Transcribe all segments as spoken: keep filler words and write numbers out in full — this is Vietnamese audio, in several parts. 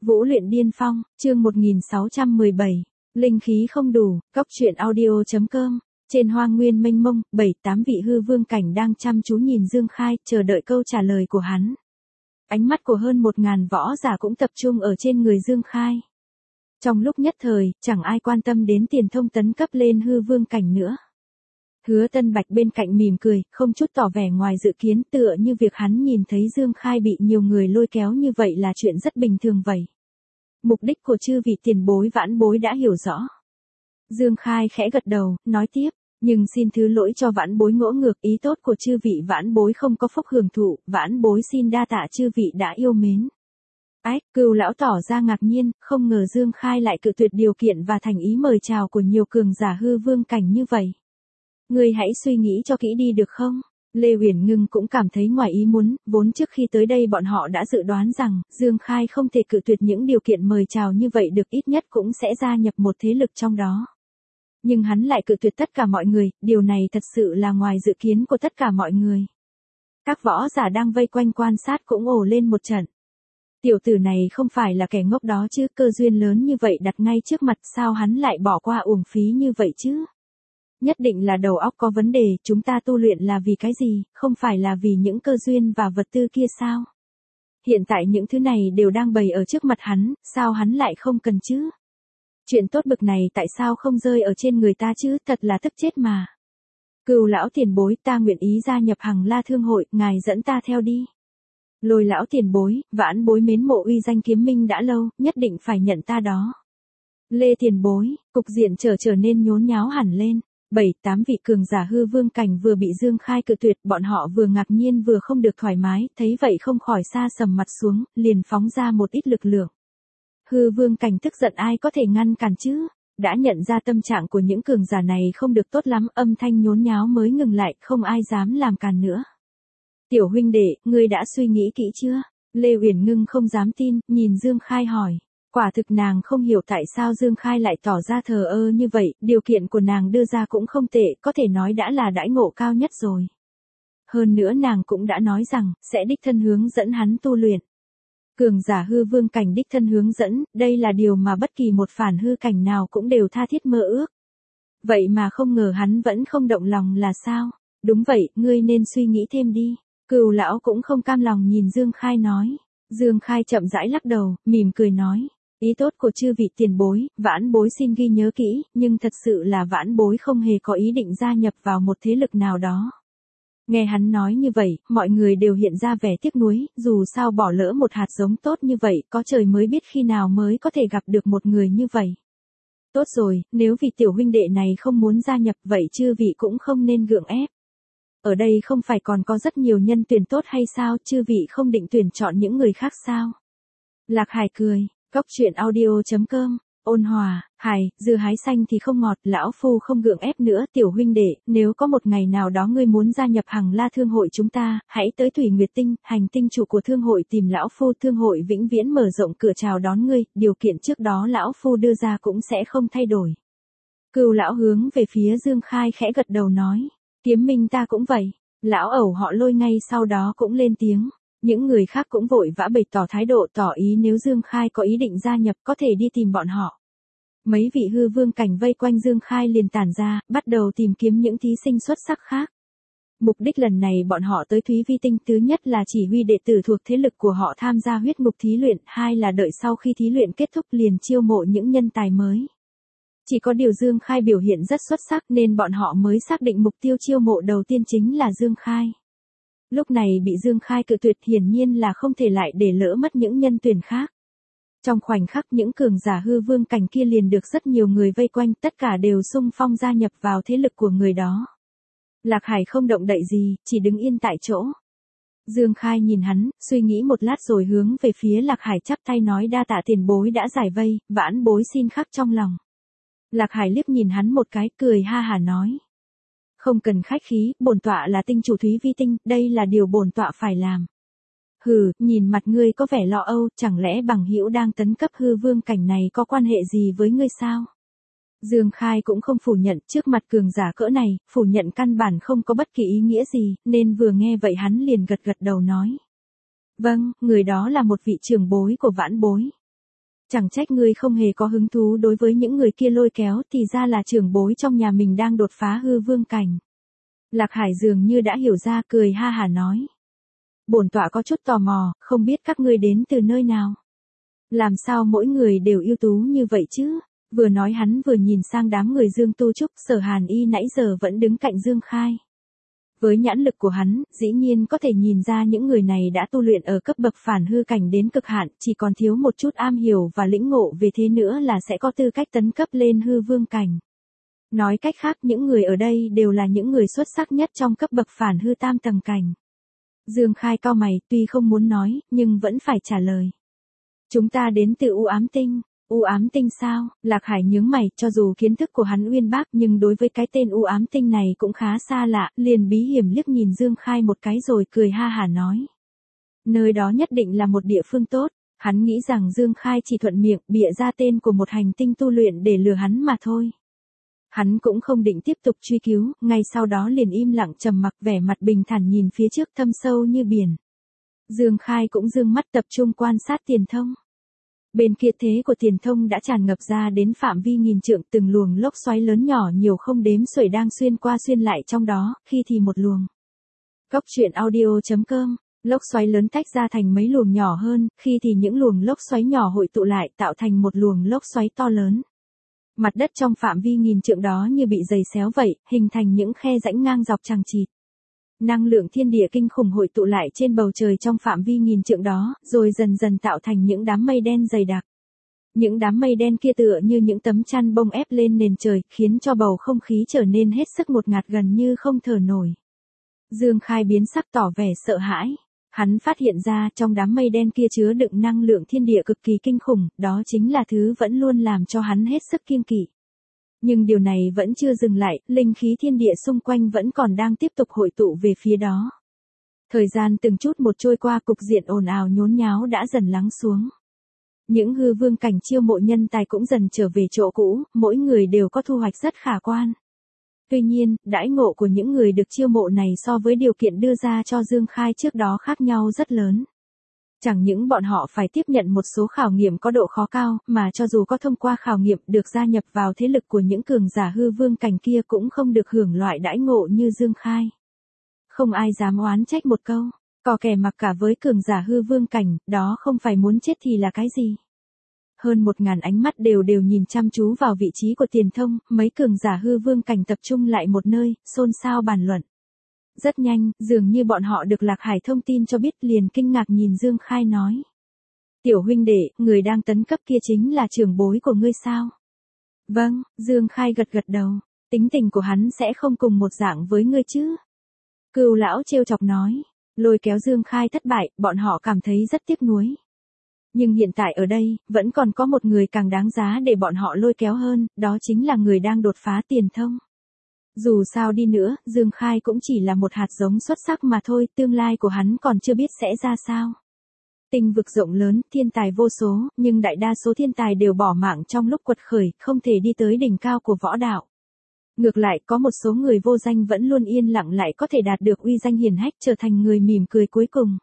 Vũ luyện điên phong, chương một nghìn sáu trăm mười bảy. Linh khí không đủ, cốc truyện audio.com. Trên hoang nguyên mênh mông, bảy tám vị hư vương cảnh đang chăm chú nhìn Dương Khai, chờ đợi câu trả lời của hắn. Ánh mắt của hơn một ngàn võ giả cũng tập trung ở trên người Dương Khai. Trong lúc nhất thời, chẳng ai quan tâm đến tiền thông tấn cấp lên hư vương cảnh nữa. Hứa Tân Bạch bên cạnh mỉm cười, không chút tỏ vẻ ngoài dự kiến, tựa như việc hắn nhìn thấy Dương Khai bị nhiều người lôi kéo như vậy là chuyện rất bình thường vậy. Mục đích của chư vị tiền bối vãn bối đã hiểu rõ. Dương Khai khẽ gật đầu, nói tiếp, nhưng xin thứ lỗi cho vãn bối ngỗ ngược, ý tốt của chư vị vãn bối không có phúc hưởng thụ, vãn bối xin đa tạ chư vị đã yêu mến. Ách, Cừu lão tỏ ra ngạc nhiên, không ngờ Dương Khai lại cự tuyệt điều kiện và thành ý mời chào của nhiều cường giả hư vương cảnh như vậy. Ngươi hãy suy nghĩ cho kỹ đi được không? Lê Uyển Ngưng cũng cảm thấy ngoài ý muốn, vốn trước khi tới đây bọn họ đã dự đoán rằng, Dương Khai không thể cự tuyệt những điều kiện mời chào như vậy được, ít nhất cũng sẽ gia nhập một thế lực trong đó. Nhưng hắn lại cự tuyệt tất cả mọi người, điều này thật sự là ngoài dự kiến của tất cả mọi người. Các võ giả đang vây quanh quan sát cũng ồ lên một trận. Tiểu tử này không phải là kẻ ngốc đó chứ, cơ duyên lớn như vậy đặt ngay trước mặt, sao hắn lại bỏ qua uổng phí như vậy chứ? Nhất định là đầu óc có vấn đề, chúng ta tu luyện là vì cái gì, không phải là vì những cơ duyên và vật tư kia sao? Hiện tại những thứ này đều đang bày ở trước mặt hắn, sao hắn lại không cần chứ? Chuyện tốt bực này tại sao không rơi ở trên người ta chứ, thật là tức chết mà. Cừu lão tiền bối, ta nguyện ý gia nhập Hằng La Thương hội, ngài dẫn ta theo đi. Lôi lão tiền bối, vãn bối mến mộ uy danh kiếm minh đã lâu, nhất định phải nhận ta đó. Lê tiền bối, cục diện trở trở nên nhốn nháo hẳn lên. Bảy tám vị cường giả hư vương cảnh vừa bị Dương Khai cự tuyệt, bọn họ vừa ngạc nhiên vừa không được thoải mái, thấy vậy không khỏi sa sầm mặt xuống, liền phóng ra một ít lực lượng. Hư vương cảnh tức giận ai có thể ngăn cản chứ? Đã nhận ra tâm trạng của những cường giả này không được tốt lắm, âm thanh nhốn nháo mới ngừng lại, không ai dám làm càn nữa. Tiểu huynh đệ, ngươi đã suy nghĩ kỹ chưa? Lê Uyển Ngưng không dám tin, nhìn Dương Khai hỏi. Quả thực nàng không hiểu tại sao Dương Khai lại tỏ ra thờ ơ như vậy, điều kiện của nàng đưa ra cũng không tệ, có thể nói đã là đãi ngộ cao nhất rồi. Hơn nữa nàng cũng đã nói rằng, sẽ đích thân hướng dẫn hắn tu luyện. Cường giả hư vương cảnh đích thân hướng dẫn, đây là điều mà bất kỳ một phản hư cảnh nào cũng đều tha thiết mơ ước. Vậy mà không ngờ hắn vẫn không động lòng là sao? Đúng vậy, ngươi nên suy nghĩ thêm đi. Cừu lão cũng không cam lòng nhìn Dương Khai nói. Dương Khai chậm rãi lắc đầu, mỉm cười nói. Ý tốt của chư vị tiền bối, vãn bối xin ghi nhớ kỹ, nhưng thật sự là vãn bối không hề có ý định gia nhập vào một thế lực nào đó. Nghe hắn nói như vậy, mọi người đều hiện ra vẻ tiếc nuối, dù sao bỏ lỡ một hạt giống tốt như vậy, có trời mới biết khi nào mới có thể gặp được một người như vậy. Tốt rồi, nếu vị tiểu huynh đệ này không muốn gia nhập vậy chư vị cũng không nên gượng ép. Ở đây không phải còn có rất nhiều nhân tuyển tốt hay sao, chư vị không định tuyển chọn những người khác sao? Lạc Hải cười. Cốc truyện audio.com, ôn hòa, hài, dưa hái xanh thì không ngọt, lão phu không gượng ép nữa, tiểu huynh đệ, nếu có một ngày nào đó ngươi muốn gia nhập Hằng La Thương hội chúng ta, hãy tới Thủy Nguyệt Tinh, hành tinh chủ của thương hội tìm lão phu, thương hội vĩnh viễn mở rộng cửa chào đón ngươi, điều kiện trước đó lão phu đưa ra cũng sẽ không thay đổi. Cừu lão hướng về phía Dương Khai khẽ gật đầu nói, kiếm minh ta cũng vậy, lão ẩu họ Lôi ngay sau đó cũng lên tiếng. Những người khác cũng vội vã bày tỏ thái độ, tỏ ý nếu Dương Khai có ý định gia nhập có thể đi tìm bọn họ. Mấy vị hư vương cảnh vây quanh Dương Khai liền tản ra, bắt đầu tìm kiếm những thí sinh xuất sắc khác. Mục đích lần này bọn họ tới Thúy Vi Tinh, thứ nhất là chỉ huy đệ tử thuộc thế lực của họ tham gia huyết ngục thí luyện, hai là đợi sau khi thí luyện kết thúc liền chiêu mộ những nhân tài mới. Chỉ có điều Dương Khai biểu hiện rất xuất sắc nên bọn họ mới xác định mục tiêu chiêu mộ đầu tiên chính là Dương Khai. Lúc này bị Dương Khai cự tuyệt hiển nhiên là không thể lại để lỡ mất những nhân tuyển khác. Trong khoảnh khắc những cường giả hư vương cảnh kia liền được rất nhiều người vây quanh, tất cả đều xung phong gia nhập vào thế lực của người đó. Lạc Hải không động đậy gì, chỉ đứng yên tại chỗ. Dương Khai nhìn hắn, suy nghĩ một lát rồi hướng về phía Lạc Hải chắp tay nói đa tạ tiền bối đã giải vây, vãn bối xin khắc trong lòng. Lạc Hải liếc nhìn hắn một cái, cười ha hà nói. Không cần khách khí, bổn tọa là tinh chủ Thúy Vi Tinh, đây là điều bổn tọa phải làm. Hừ, nhìn mặt ngươi có vẻ lo âu, chẳng lẽ bằng hữu đang tấn cấp hư vương cảnh này có quan hệ gì với ngươi sao? Dương Khai cũng không phủ nhận, trước mặt cường giả cỡ này, phủ nhận căn bản không có bất kỳ ý nghĩa gì, nên vừa nghe vậy hắn liền gật gật đầu nói. Vâng, người đó là một vị trưởng bối của vãn bối. Chẳng trách ngươi không hề có hứng thú đối với những người kia lôi kéo, thì ra là trưởng bối trong nhà mình đang đột phá hư vương cảnh. Lạc Hải dường như đã hiểu ra, cười ha hả nói. Bổn tọa có chút tò mò, không biết các ngươi đến từ nơi nào. Làm sao mỗi người đều ưu tú như vậy chứ? Vừa nói hắn vừa nhìn sang đám người Dương Tu Trúc. Sở Hàn Y nãy giờ vẫn đứng cạnh Dương Khai. Với nhãn lực của hắn, dĩ nhiên có thể nhìn ra những người này đã tu luyện ở cấp bậc phản hư cảnh đến cực hạn, chỉ còn thiếu một chút am hiểu và lĩnh ngộ về thế nữa là sẽ có tư cách tấn cấp lên hư vương cảnh. Nói cách khác, những người ở đây đều là những người xuất sắc nhất trong cấp bậc phản hư tam tầng cảnh. Dương Khai cau mày, tuy không muốn nói, nhưng vẫn phải trả lời. Chúng ta đến từ U Ám Tinh. U Ám Tinh sao? Lạc Hải nhướng mày, cho dù kiến thức của hắn uyên bác nhưng đối với cái tên U Ám Tinh này cũng khá xa lạ, liền bí hiểm liếc nhìn Dương Khai một cái rồi cười ha hả nói. Nơi đó nhất định là một địa phương tốt, hắn nghĩ rằng Dương Khai chỉ thuận miệng bịa ra tên của một hành tinh tu luyện để lừa hắn mà thôi. Hắn cũng không định tiếp tục truy cứu, ngay sau đó liền im lặng trầm mặc, vẻ mặt bình thản nhìn phía trước thâm sâu như biển. Dương Khai cũng dương mắt tập trung quan sát Tiền Thông. Bên kia thế của Tiền Thông đã tràn ngập ra đến phạm vi nghìn trượng, từng luồng lốc xoáy lớn nhỏ nhiều không đếm xuể đang xuyên qua xuyên lại trong đó, khi thì một luồng. Cốc truyện audio chấm com, lốc xoáy lớn tách ra thành mấy luồng nhỏ hơn, khi thì những luồng lốc xoáy nhỏ hội tụ lại tạo thành một luồng lốc xoáy to lớn. Mặt đất trong phạm vi nghìn trượng đó như bị giày xéo vậy, hình thành những khe rãnh ngang dọc chằng chịt. Năng lượng thiên địa kinh khủng hội tụ lại trên bầu trời trong phạm vi nghìn trượng đó, rồi dần dần tạo thành những đám mây đen dày đặc. Những đám mây đen kia tựa như những tấm chăn bông ép lên nền trời, khiến cho bầu không khí trở nên hết sức ngột ngạt gần như không thở nổi. Dương Khai biến sắc tỏ vẻ sợ hãi. Hắn phát hiện ra trong đám mây đen kia chứa đựng năng lượng thiên địa cực kỳ kinh khủng, đó chính là thứ vẫn luôn làm cho hắn hết sức kiêng kỵ. Nhưng điều này vẫn chưa dừng lại, linh khí thiên địa xung quanh vẫn còn đang tiếp tục hội tụ về phía đó. Thời gian từng chút một trôi qua, cục diện ồn ào nhốn nháo đã dần lắng xuống. Những hư vương cảnh chiêu mộ nhân tài cũng dần trở về chỗ cũ, mỗi người đều có thu hoạch rất khả quan. Tuy nhiên, đãi ngộ của những người được chiêu mộ này so với điều kiện đưa ra cho Dương Khai trước đó khác nhau rất lớn. Chẳng những bọn họ phải tiếp nhận một số khảo nghiệm có độ khó cao, mà cho dù có thông qua khảo nghiệm được gia nhập vào thế lực của những cường giả hư vương cảnh kia cũng không được hưởng loại đãi ngộ như Dương Khai. Không ai dám oán trách một câu, có kẻ mặc cả với cường giả hư vương cảnh, đó không phải muốn chết thì là cái gì. Hơn một ngàn ánh mắt đều đều nhìn chăm chú vào vị trí của Tiền Thông, mấy cường giả hư vương cảnh tập trung lại một nơi, xôn xao bàn luận. Rất nhanh, dường như bọn họ được Lạc Hải thông tin cho biết, liền kinh ngạc nhìn Dương Khai nói. Tiểu huynh đệ, người đang tấn cấp kia chính là trưởng bối của ngươi sao? Vâng, Dương Khai gật gật đầu, tính tình của hắn sẽ không cùng một dạng với ngươi chứ? Cừu lão trêu chọc nói, lôi kéo Dương Khai thất bại, bọn họ cảm thấy rất tiếc nuối. Nhưng hiện tại ở đây, vẫn còn có một người càng đáng giá để bọn họ lôi kéo hơn, đó chính là người đang đột phá Tiền Thông. Dù sao đi nữa, Dương Khai cũng chỉ là một hạt giống xuất sắc mà thôi, tương lai của hắn còn chưa biết sẽ ra sao. Tinh vực rộng lớn, thiên tài vô số, nhưng đại đa số thiên tài đều bỏ mạng trong lúc quật khởi, không thể đi tới đỉnh cao của võ đạo. Ngược lại, có một số người vô danh vẫn luôn yên lặng lại có thể đạt được uy danh hiển hách, trở thành người mỉm cười cuối cùng.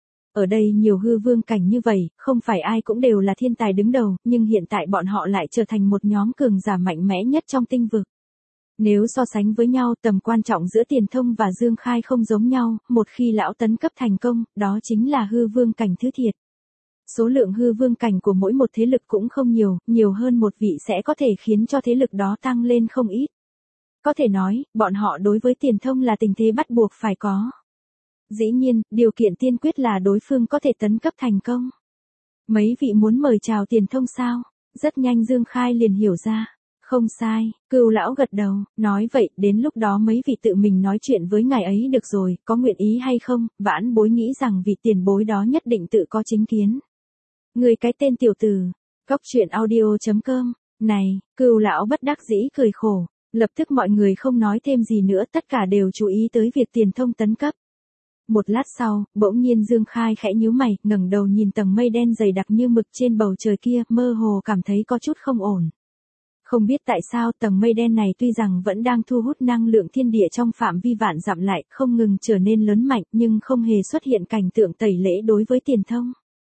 Ở đây nhiều hư vương cảnh như vậy, không phải ai cũng đều là thiên tài đứng đầu, nhưng hiện tại bọn họ lại trở thành một nhóm cường giả mạnh mẽ nhất trong tinh vực. Nếu so sánh với nhau, tầm quan trọng giữa Tiền Thông và Dương Khai không giống nhau, một khi lão tấn cấp thành công, đó chính là hư vương cảnh thứ thiệt. Số lượng hư vương cảnh của mỗi một thế lực cũng không nhiều, nhiều hơn một vị sẽ có thể khiến cho thế lực đó tăng lên không ít. Có thể nói, bọn họ đối với Tiền Thông là tình thế bắt buộc phải có. Dĩ nhiên, điều kiện tiên quyết là đối phương có thể tấn cấp thành công. Mấy vị muốn mời chào Tiền Thông sao? Rất nhanh Dương Khai liền hiểu ra. Không sai, Cừu lão gật đầu, nói vậy, đến lúc đó mấy vị tự mình nói chuyện với ngài ấy được rồi, có nguyện ý hay không, vãn bối nghĩ rằng vị tiền bối đó nhất định tự có chính kiến. Người cái tên tiểu tử, cốc truyện audio chấm com, này, Cừu lão bất đắc dĩ cười khổ, lập tức mọi người không nói thêm gì nữa, tất cả đều chú ý tới việc Tiền Thông tấn cấp. Một lát sau, bỗng nhiên Dương Khai khẽ nhíu mày, ngẩng đầu nhìn tầng mây đen dày đặc như mực trên bầu trời kia, mơ hồ cảm thấy có chút không ổn. Không biết tại sao tầng mây đen này tuy rằng vẫn đang thu hút năng lượng thiên địa trong phạm vi vạn dặm lại, không ngừng trở nên lớn mạnh, nhưng không hề xuất hiện cảnh tượng tẩy lễ đối với Tiền Thông.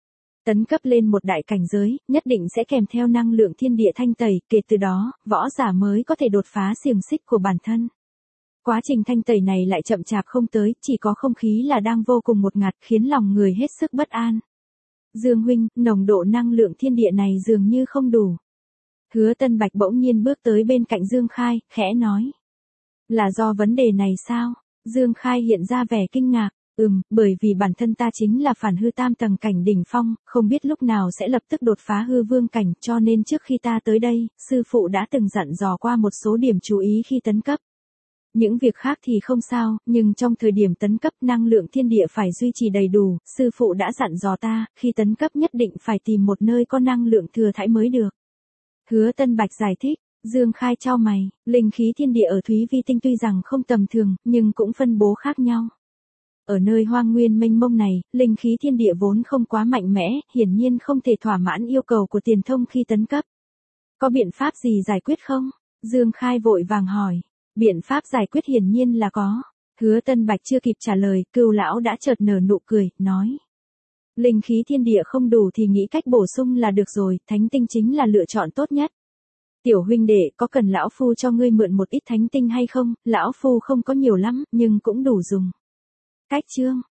Tấn cấp lên một đại cảnh giới, nhất định sẽ kèm theo năng lượng thiên địa thanh tẩy, kể từ đó, võ giả mới có thể đột phá xiềng xích của bản thân. Quá trình thanh tẩy này lại chậm chạp không tới, chỉ có không khí là đang vô cùng ngột ngạt, khiến lòng người hết sức bất an. Dương huynh, nồng độ năng lượng thiên địa này dường như không đủ. Hứa Tân Bạch bỗng nhiên bước tới bên cạnh Dương Khai, khẽ nói. Là do vấn đề này sao? Dương Khai hiện ra vẻ kinh ngạc. Ừm, bởi vì bản thân ta chính là phản hư tam tầng cảnh đỉnh phong, không biết lúc nào sẽ lập tức đột phá hư vương cảnh, cho nên trước khi ta tới đây, sư phụ đã từng dặn dò qua một số điểm chú ý khi tấn cấp. Những việc khác thì không sao, nhưng trong thời điểm tấn cấp năng lượng thiên địa phải duy trì đầy đủ, sư phụ đã dặn dò ta, khi tấn cấp nhất định phải tìm một nơi có năng lượng thừa thãi mới được. Hứa Tân Bạch giải thích. Dương Khai chau mày, linh khí thiên địa ở Thúy Vi Tinh tuy rằng không tầm thường, nhưng cũng phân bố khác nhau. Ở nơi hoang nguyên mênh mông này, linh khí thiên địa vốn không quá mạnh mẽ, hiển nhiên không thể thỏa mãn yêu cầu của Tiền Thông khi tấn cấp. Có biện pháp gì giải quyết không? Dương Khai vội vàng hỏi. Biện pháp giải quyết hiển nhiên là có. Hứa Tân Bạch chưa kịp trả lời, Cưu lão đã chợt nở nụ cười, nói. Linh khí thiên địa không đủ thì nghĩ cách bổ sung là được rồi, thánh tinh chính là lựa chọn tốt nhất. Tiểu huynh đệ, có cần lão phu cho ngươi mượn một ít thánh tinh hay không? Lão phu không có nhiều lắm, nhưng cũng đủ dùng. Cách chương